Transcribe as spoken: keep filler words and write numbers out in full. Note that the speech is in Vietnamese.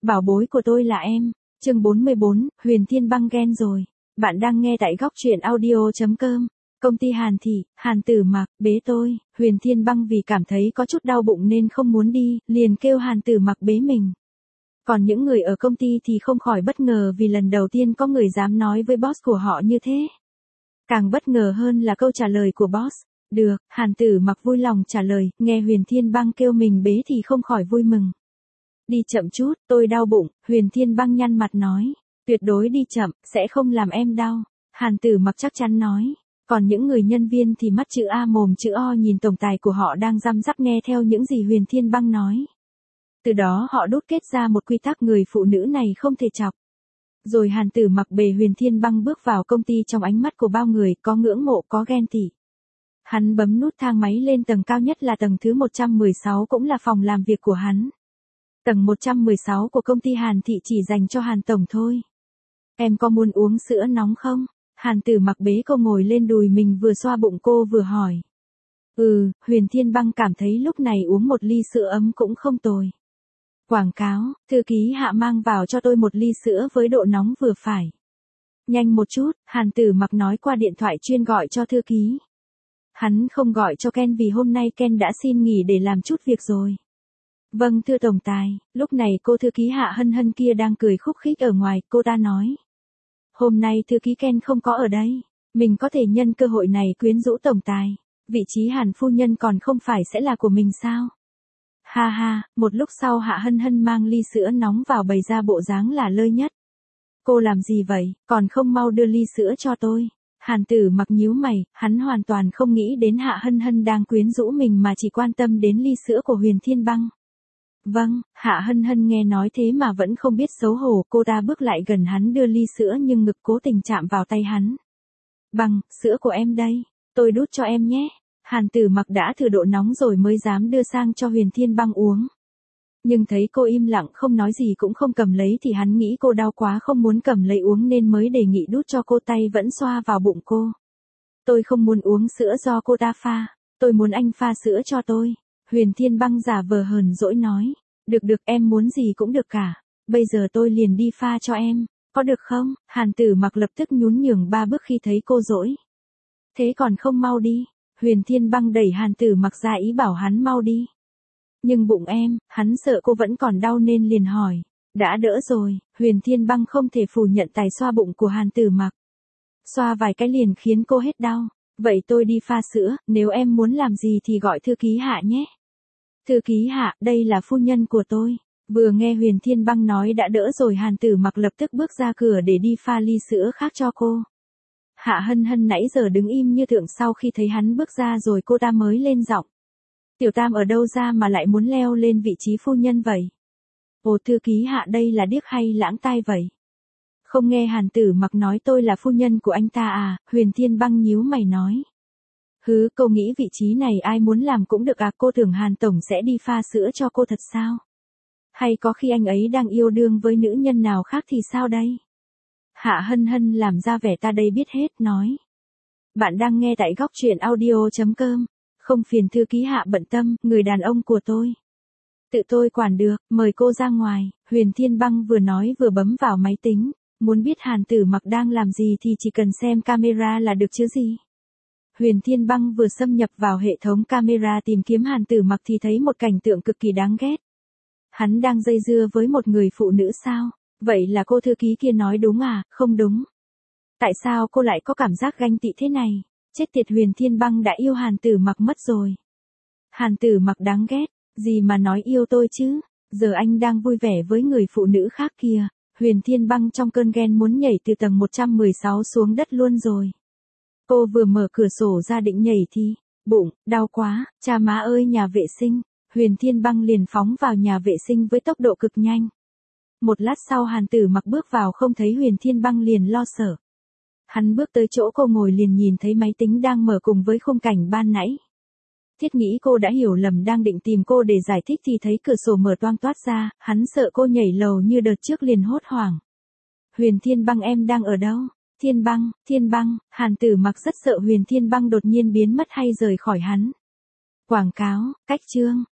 bảo bối của tôi là em. Chương bốn mươi bốn, Huyền Thiên Băng ghen rồi. Bạn đang nghe tại góc truyện audio chấm com. Công ty Hàn Thị, Hàn Tử Mặc, bế tôi. Huyền Thiên Băng vì cảm thấy có chút đau bụng nên không muốn đi, liền kêu Hàn Tử Mặc bế mình. Còn những người ở công ty thì không khỏi bất ngờ vì lần đầu tiên có người dám nói với boss của họ như thế. Càng bất ngờ hơn là câu trả lời của boss. Được, Hàn Tử Mặc vui lòng trả lời, nghe Huyền Thiên Băng kêu mình bế thì không khỏi vui mừng. Đi chậm chút, tôi đau bụng. Huyền Thiên Băng nhăn mặt nói. Tuyệt đối đi chậm, sẽ không làm em đau. Hàn Tử Mặc chắc chắn nói. Còn những người nhân viên thì mắt chữ A mồm chữ O nhìn tổng tài của họ đang răm rắp nghe theo những gì Huyền Thiên Băng nói. Từ đó họ đúc kết ra một quy tắc người phụ nữ này không thể chọc. Rồi Hàn Tử Mặc bề Huyền Thiên Băng bước vào công ty trong ánh mắt của bao người, có ngưỡng mộ có ghen tị. Hắn bấm nút thang máy lên tầng cao nhất là tầng thứ một trăm mười sáu, cũng là phòng làm việc của hắn. Tầng một trăm mười sáu của công ty Hàn Thị chỉ dành cho Hàn Tổng thôi. Em có muốn uống sữa nóng không? Hàn Tử Mặc bế cô ngồi lên đùi mình, vừa xoa bụng cô vừa hỏi. Ừ, Huyền Thiên Băng cảm thấy lúc này uống một ly sữa ấm cũng không tồi. Quảng cáo, thư ký Hạ mang vào cho tôi một ly sữa với độ nóng vừa phải. Nhanh một chút, Hàn Tử Mặc nói qua điện thoại chuyên gọi cho thư ký. Hắn không gọi cho Ken vì hôm nay Ken đã xin nghỉ để làm chút việc rồi. Vâng thưa tổng tài, lúc này cô thư ký Hạ Hân Hân kia đang cười khúc khích ở ngoài, cô ta nói. Hôm nay thư ký Ken không có ở đây, mình có thể nhân cơ hội này quyến rũ tổng tài, vị trí Hàn phu nhân còn không phải sẽ là của mình sao? Ha ha, một lúc sau Hạ Hân Hân mang ly sữa nóng vào bày ra bộ dáng là lơi nhất. Cô làm gì vậy, còn không mau đưa ly sữa cho tôi. Hàn Tử Mặc nhíu mày, hắn hoàn toàn không nghĩ đến Hạ Hân Hân đang quyến rũ mình mà chỉ quan tâm đến ly sữa của Huyền Thiên Băng. Vâng, Hạ Hân Hân nghe nói thế mà vẫn không biết xấu hổ, cô ta bước lại gần hắn đưa ly sữa nhưng ngực cố tình chạm vào tay hắn. Băng, sữa của em đây, tôi đút cho em nhé. Hàn Tử Mặc đã thử độ nóng rồi mới dám đưa sang cho Huyền Thiên Băng uống. Nhưng thấy cô im lặng không nói gì cũng không cầm lấy thì hắn nghĩ cô đau quá không muốn cầm lấy uống nên mới đề nghị đút cho cô, tay vẫn xoa vào bụng cô. Tôi không muốn uống sữa do cô ta pha, tôi muốn anh pha sữa cho tôi. Huyền Thiên Băng giả vờ hờn dỗi nói. Được được, em muốn gì cũng được cả, bây giờ tôi liền đi pha cho em, có được không? Hàn Tử Mặc lập tức nhún nhường ba bước khi thấy cô dỗi. Thế còn không mau đi. Huyền Thiên Băng đẩy Hàn Tử Mặc ra ý bảo hắn mau đi. Nhưng bụng em, hắn sợ cô vẫn còn đau nên liền hỏi. Đã đỡ rồi. Huyền Thiên Băng không thể phủ nhận tài xoa bụng của Hàn Tử Mặc. Xoa vài cái liền khiến cô hết đau. Vậy tôi đi pha sữa, nếu em muốn làm gì thì gọi thư ký Hạ nhé. Thư ký Hạ, đây là phu nhân của tôi. Vừa nghe Huyền Thiên Băng nói đã đỡ rồi, Hàn Tử Mặc lập tức bước ra cửa để đi pha ly sữa khác cho cô. Hạ Hân Hân nãy giờ đứng im như tượng, sau khi thấy hắn bước ra rồi cô ta mới lên giọng. Tiểu Tam ở đâu ra mà lại muốn leo lên vị trí phu nhân vậy? Ồ thư ký Hạ, đây là điếc hay lãng tai vậy? Không nghe Hàn Tử Mặc nói tôi là phu nhân của anh ta à? Huyền Thiên Băng nhíu mày nói. Hứ, cô nghĩ vị trí này ai muốn làm cũng được à? Cô tưởng Hàn Tổng sẽ đi pha sữa cho cô thật sao? Hay có khi anh ấy đang yêu đương với nữ nhân nào khác thì sao đây? Hạ Hân Hân làm ra vẻ ta đây biết hết, nói. Bạn đang nghe tại góc truyện audio chấm com. Không phiền thư ký Hạ bận tâm, người đàn ông của tôi. Tự tôi quản được, mời cô ra ngoài. Huyền Thiên Băng vừa nói vừa bấm vào máy tính. Muốn biết Hàn Tử Mặc đang làm gì thì chỉ cần xem camera là được chứ gì. Huyền Thiên Băng vừa xâm nhập vào hệ thống camera tìm kiếm Hàn Tử Mặc thì thấy một cảnh tượng cực kỳ đáng ghét. Hắn đang dây dưa với một người phụ nữ sao? Vậy là cô thư ký kia nói đúng à? Không đúng. Tại sao cô lại có cảm giác ganh tị thế này? Chết tiệt, Huyền Thiên Băng đã yêu Hàn Tử Mặc mất rồi. Hàn Tử Mặc đáng ghét, gì mà nói yêu tôi chứ? Giờ anh đang vui vẻ với người phụ nữ khác kìa. Huyền Thiên Băng trong cơn ghen muốn nhảy từ tầng một trăm mười sáu xuống đất luôn rồi. Cô vừa mở cửa sổ ra định nhảy thì, bụng, đau quá, cha má ơi, nhà vệ sinh. Huyền Thiên Băng liền phóng vào nhà vệ sinh với tốc độ cực nhanh. Một lát sau Hàn Tử Mặc bước vào không thấy Huyền Thiên Băng liền lo sợ. Hắn bước tới chỗ cô ngồi liền nhìn thấy máy tính đang mở cùng với khung cảnh ban nãy. Thiết nghĩ cô đã hiểu lầm, đang định tìm cô để giải thích thì thấy cửa sổ mở toang toát ra, hắn sợ cô nhảy lầu như đợt trước liền hốt hoảng. Huyền Thiên Băng, em đang ở đâu? Thiên Băng, Thiên Băng, Hàn Tử Mặc rất sợ Huyền Thiên Băng đột nhiên biến mất hay rời khỏi hắn. Quảng cáo, cách chương.